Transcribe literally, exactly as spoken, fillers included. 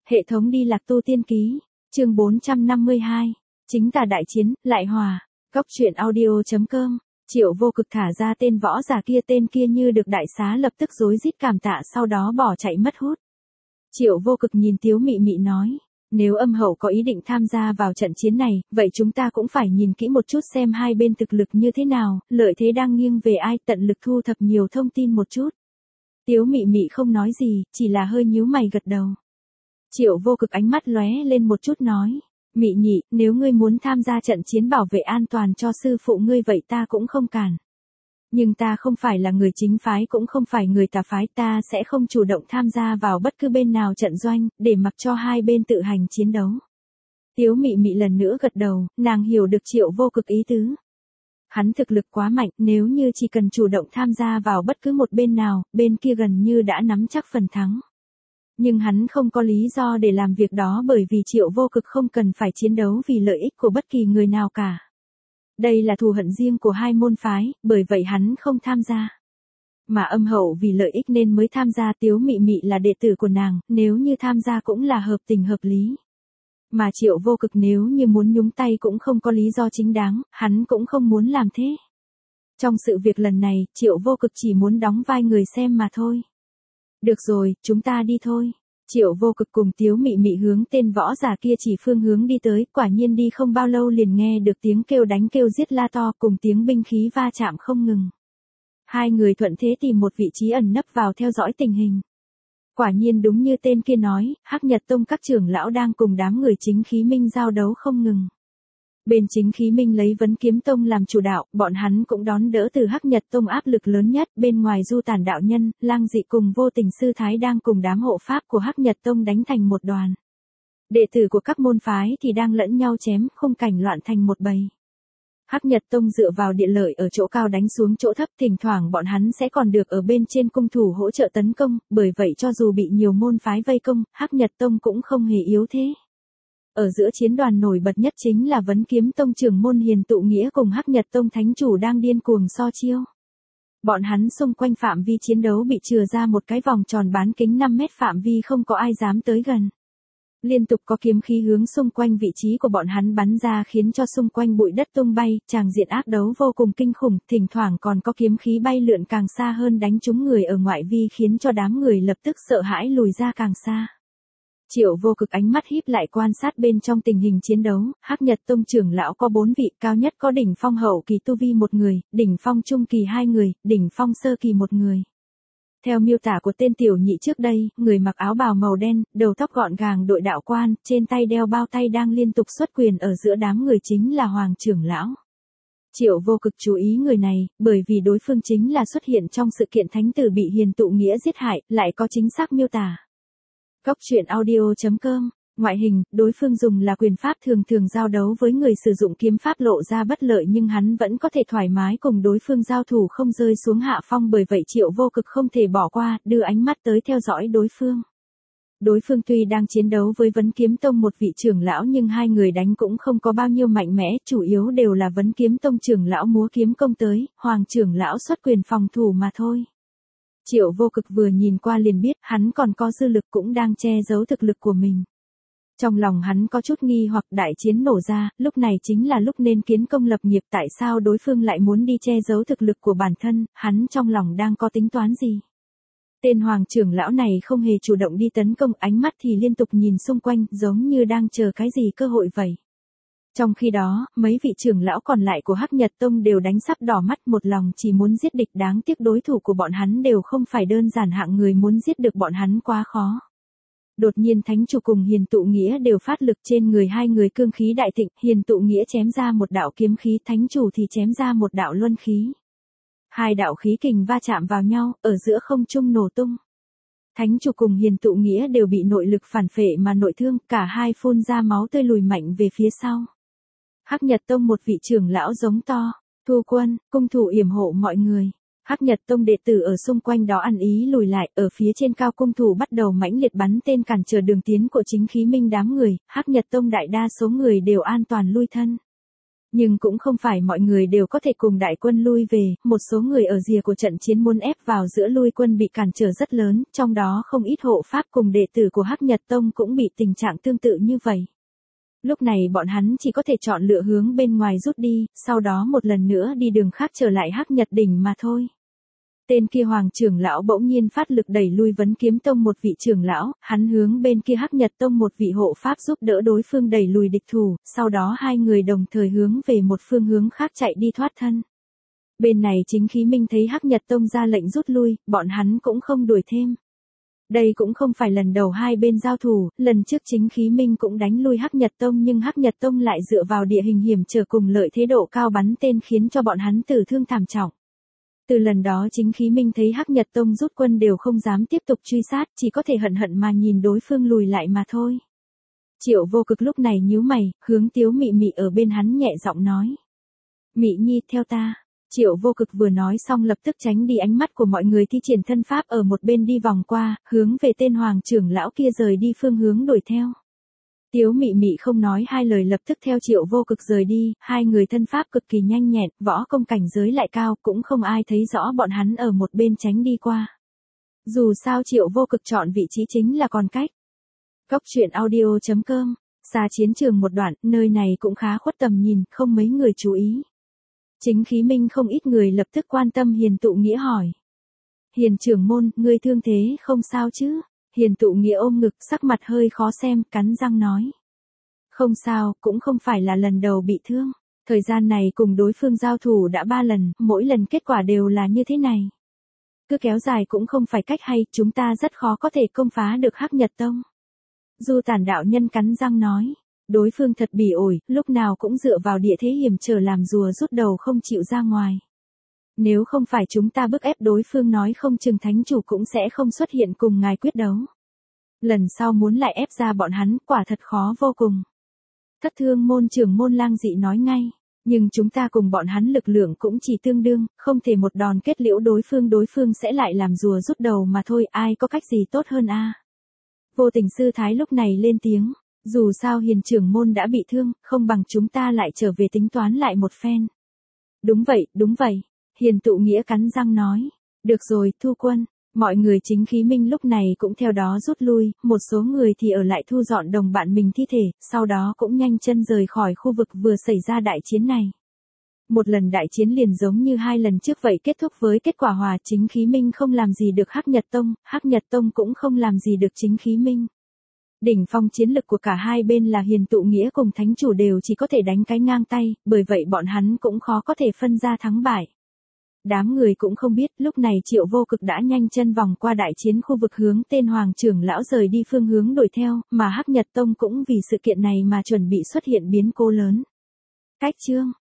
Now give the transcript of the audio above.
Hệ thống đi lạc tu tiên ký, chương bốn trăm năm mươi hai, chính tà đại chiến, lại hòa, góc truyện audio.com, Triệu Vô Cực thả ra tên võ giả kia, tên kia như được đại xá lập tức rối rít cảm tạ sau đó bỏ chạy mất hút. Triệu Vô Cực nhìn Tiếu Mị Mị nói, nếu âm hậu có ý định tham gia vào trận chiến này, vậy chúng ta cũng phải nhìn kỹ một chút xem hai bên thực lực như thế nào, lợi thế đang nghiêng về ai, tận lực thu thập nhiều thông tin một chút. Tiếu Mị Mị không nói gì, chỉ là hơi nhíu mày gật đầu. Triệu Vô Cực ánh mắt lóe lên một chút nói, Mị Nhị, nếu ngươi muốn tham gia trận chiến bảo vệ an toàn cho sư phụ ngươi vậy ta cũng không cản. Nhưng ta không phải là người chính phái cũng không phải người tà phái, ta sẽ không chủ động tham gia vào bất cứ bên nào trận doanh, để mặc cho hai bên tự hành chiến đấu. Tiếu Mị Mị lần nữa gật đầu, nàng hiểu được Triệu Vô Cực ý tứ. Hắn thực lực quá mạnh, nếu như chỉ cần chủ động tham gia vào bất cứ một bên nào, bên kia gần như đã nắm chắc phần thắng. Nhưng hắn không có lý do để làm việc đó bởi vì Triệu Vô Cực không cần phải chiến đấu vì lợi ích của bất kỳ người nào cả. Đây là thù hận riêng của hai môn phái, bởi vậy hắn không tham gia. Mà âm hậu vì lợi ích nên mới tham gia, Tiếu Mị Mị là đệ tử của nàng, nếu như tham gia cũng là hợp tình hợp lý. Mà Triệu Vô Cực nếu như muốn nhúng tay cũng không có lý do chính đáng, hắn cũng không muốn làm thế. Trong sự việc lần này, Triệu Vô Cực chỉ muốn đóng vai người xem mà thôi. Được rồi, chúng ta đi thôi. Triệu Vô Cực cùng Tiếu Mị Mị hướng tên võ giả kia chỉ phương hướng đi tới, quả nhiên đi không bao lâu liền nghe được tiếng kêu đánh kêu giết la to cùng tiếng binh khí va chạm không ngừng. Hai người thuận thế tìm một vị trí ẩn nấp vào theo dõi tình hình. Quả nhiên đúng như tên kia nói, Hắc Nhật Tông các trưởng lão đang cùng đám người Chính Khí Minh giao đấu không ngừng. Bên Chính Khí Minh lấy Vấn Kiếm Tông làm chủ đạo, bọn hắn cũng đón đỡ từ Hắc Nhật Tông áp lực lớn nhất, bên ngoài Du Tản đạo nhân, Lang Dị cùng Vô Tình sư thái đang cùng đám hộ pháp của Hắc Nhật Tông đánh thành một đoàn. Đệ tử của các môn phái thì đang lẫn nhau chém, khung cảnh loạn thành một bầy. Hắc Nhật Tông dựa vào địa lợi ở chỗ cao đánh xuống chỗ thấp, thỉnh thoảng bọn hắn sẽ còn được ở bên trên cung thủ hỗ trợ tấn công, bởi vậy cho dù bị nhiều môn phái vây công, Hắc Nhật Tông cũng không hề yếu thế. Ở giữa chiến đoàn nổi bật nhất chính là Vấn Kiếm Tông trưởng môn Hiền Tụ Nghĩa cùng Hắc Nhật Tông thánh chủ đang điên cuồng so chiêu. Bọn hắn xung quanh phạm vi chiến đấu bị chừa ra một cái vòng tròn bán kính năm mét, phạm vi không có ai dám tới gần. Liên tục có kiếm khí hướng xung quanh vị trí của bọn hắn bắn ra khiến cho xung quanh bụi đất tung bay, tràng diện ác đấu vô cùng kinh khủng, thỉnh thoảng còn có kiếm khí bay lượn càng xa hơn đánh trúng người ở ngoại vi khiến cho đám người lập tức sợ hãi lùi ra càng xa. Triệu Vô Cực ánh mắt híp lại quan sát bên trong tình hình chiến đấu, Hắc Nhật Tông trưởng lão có bốn vị, cao nhất có đỉnh phong hậu kỳ tu vi một người, đỉnh phong trung kỳ hai người, đỉnh phong sơ kỳ một người. Theo miêu tả của tên tiểu nhị trước đây, người mặc áo bào màu đen, đầu tóc gọn gàng đội đạo quan, trên tay đeo bao tay đang liên tục xuất quyền ở giữa đám người chính là Hoàng trưởng lão. Triệu Vô Cực chú ý người này, bởi vì đối phương chính là xuất hiện trong sự kiện thánh tử bị Hiền Tụ Nghĩa giết hại, lại có chính xác miêu tả. Góc truyện audio.com, ngoại hình, đối phương dùng là quyền pháp, thường thường giao đấu với người sử dụng kiếm pháp lộ ra bất lợi nhưng hắn vẫn có thể thoải mái cùng đối phương giao thủ không rơi xuống hạ phong, bởi vậy Triệu Vô Cực không thể bỏ qua, đưa ánh mắt tới theo dõi đối phương. Đối phương tuy đang chiến đấu với Vấn Kiếm Tông một vị trưởng lão nhưng hai người đánh cũng không có bao nhiêu mạnh mẽ, chủ yếu đều là Vấn Kiếm Tông trưởng lão múa kiếm công tới, Hoàng trưởng lão xuất quyền phòng thủ mà thôi. Triệu Vô Cực vừa nhìn qua liền biết hắn còn có dư lực, cũng đang che giấu thực lực của mình. Trong lòng hắn có chút nghi hoặc, đại chiến nổ ra, lúc này chính là lúc nên kiến công lập nghiệp, tại sao đối phương lại muốn đi che giấu thực lực của bản thân, hắn trong lòng đang có tính toán gì. Tên Hoàng trưởng lão này không hề chủ động đi tấn công, ánh mắt thì liên tục nhìn xung quanh, giống như đang chờ cái gì cơ hội vậy. Trong khi đó, mấy vị trưởng lão còn lại của Hắc Nhật Tông đều đánh sắp đỏ mắt, một lòng chỉ muốn giết địch, đáng tiếc đối thủ của bọn hắn đều không phải đơn giản hạng người, muốn giết được bọn hắn quá khó. Đột nhiên thánh chủ cùng Hiền Tụ Nghĩa đều phát lực, trên người hai người cương khí đại thịnh, Hiền Tụ Nghĩa chém ra một đạo kiếm khí, thánh chủ thì chém ra một đạo luân khí. Hai đạo khí kình va chạm vào nhau, ở giữa không trung nổ tung. Thánh chủ cùng Hiền Tụ Nghĩa đều bị nội lực phản phệ mà nội thương, cả hai phun ra máu tươi lùi mạnh về phía sau. Hắc Nhật Tông một vị trưởng lão giống to, thu quân, cung thủ yểm hộ mọi người. Hắc Nhật Tông đệ tử ở xung quanh đó ăn ý lùi lại, ở phía trên cao cung thủ bắt đầu mãnh liệt bắn tên cản trở đường tiến của Chính Khí Minh đám người, Hắc Nhật Tông đại đa số người đều an toàn lui thân. Nhưng cũng không phải mọi người đều có thể cùng đại quân lui về, một số người ở rìa của trận chiến muốn ép vào giữa lui quân bị cản trở rất lớn, trong đó không ít hộ pháp cùng đệ tử của Hắc Nhật Tông cũng bị tình trạng tương tự như vậy. Lúc này bọn hắn chỉ có thể chọn lựa hướng bên ngoài rút đi, sau đó một lần nữa đi đường khác trở lại Hắc Nhật Đỉnh mà thôi. Tên kia Hoàng trưởng lão bỗng nhiên phát lực đẩy lui Vấn Kiếm Tông một vị trưởng lão, hắn hướng bên kia Hắc Nhật Tông một vị hộ pháp giúp đỡ đối phương đẩy lùi địch thủ, sau đó hai người đồng thời hướng về một phương hướng khác chạy đi thoát thân. Bên này Chính Khí Minh thấy Hắc Nhật Tông ra lệnh rút lui, bọn hắn cũng không đuổi thêm. Đây cũng không phải lần đầu hai bên giao thủ, lần trước Chính Khí Minh cũng đánh lui Hắc Nhật Tông nhưng Hắc Nhật Tông lại dựa vào địa hình hiểm trở cùng lợi thế độ cao bắn tên khiến cho bọn hắn tử thương thảm trọng. Từ lần đó Chính Khí Minh thấy Hắc Nhật Tông rút quân đều không dám tiếp tục truy sát, chỉ có thể hận hận mà nhìn đối phương lùi lại mà thôi. Triệu Vô Cực lúc này nhíu mày, hướng Tiếu Mị Mị ở bên hắn nhẹ giọng nói. Mị Nhi theo ta. Triệu Vô Cực vừa nói xong lập tức tránh đi ánh mắt của mọi người thi triển thân pháp ở một bên đi vòng qua, hướng về tên Hoàng trưởng lão kia rời đi phương hướng đuổi theo. Tiếu Mị Mị không nói hai lời lập tức theo Triệu Vô Cực rời đi, hai người thân pháp cực kỳ nhanh nhẹn, võ công cảnh giới lại cao, cũng không ai thấy rõ bọn hắn ở một bên tránh đi qua. Dù sao Triệu Vô Cực chọn vị trí chính là còn cách. Cốc truyện audio chấm com, xa chiến trường một đoạn, nơi này cũng khá khuất tầm nhìn, không mấy người chú ý. Chính Khí Minh không ít người lập tức quan tâm Hiền Tụ Nghĩa hỏi. Hiền trưởng môn, ngươi thương thế không sao chứ? Hiền Tụ Nghĩa ôm ngực, sắc mặt hơi khó xem, cắn răng nói. Không sao, cũng không phải là lần đầu bị thương. Thời gian này cùng đối phương giao thủ đã ba lần, mỗi lần kết quả đều là như thế này. Cứ kéo dài cũng không phải cách hay, chúng ta rất khó có thể công phá được Hắc Nhật Tông. Du Tản đạo nhân cắn răng nói. Đối phương thật bỉ ổi, lúc nào cũng dựa vào địa thế hiểm trở làm rùa rút đầu không chịu ra ngoài. Nếu không phải chúng ta bức ép đối phương nói không chừng thánh chủ cũng sẽ không xuất hiện cùng ngài quyết đấu. Lần sau muốn lại ép ra bọn hắn, quả thật khó vô cùng. Thất Thương môn trưởng môn Lang Dị nói ngay, nhưng chúng ta cùng bọn hắn lực lượng cũng chỉ tương đương, không thể một đòn kết liễu đối phương, đối phương sẽ lại làm rùa rút đầu mà thôi, ai có cách gì tốt hơn a? Vô Tình sư thái lúc này lên tiếng. Dù sao Hiền trưởng môn đã bị thương, không bằng chúng ta lại trở về tính toán lại một phen. Đúng vậy, đúng vậy. Hiền Tụ Nghĩa cắn răng nói. Được rồi, thu quân. Mọi người Chính Khí Minh lúc này cũng theo đó rút lui, một số người thì ở lại thu dọn đồng bạn mình thi thể, sau đó cũng nhanh chân rời khỏi khu vực vừa xảy ra đại chiến này. Một lần đại chiến liền giống như hai lần trước vậy kết thúc với kết quả hòa. Chính Khí Minh không làm gì được Hắc Nhật Tông, Hắc Nhật Tông cũng không làm gì được Chính Khí Minh. Đỉnh phong chiến lực của cả hai bên là Hiền Tụ Nghĩa cùng thánh chủ đều chỉ có thể đánh cái ngang tay, bởi vậy bọn hắn cũng khó có thể phân ra thắng bại. Đám người cũng không biết, lúc này Triệu Vô Cực đã nhanh chân vòng qua đại chiến khu vực hướng tên Hoàng trưởng lão rời đi phương hướng đuổi theo, mà Hắc Nhật Tông cũng vì sự kiện này mà chuẩn bị xuất hiện biến cố lớn. Cách chương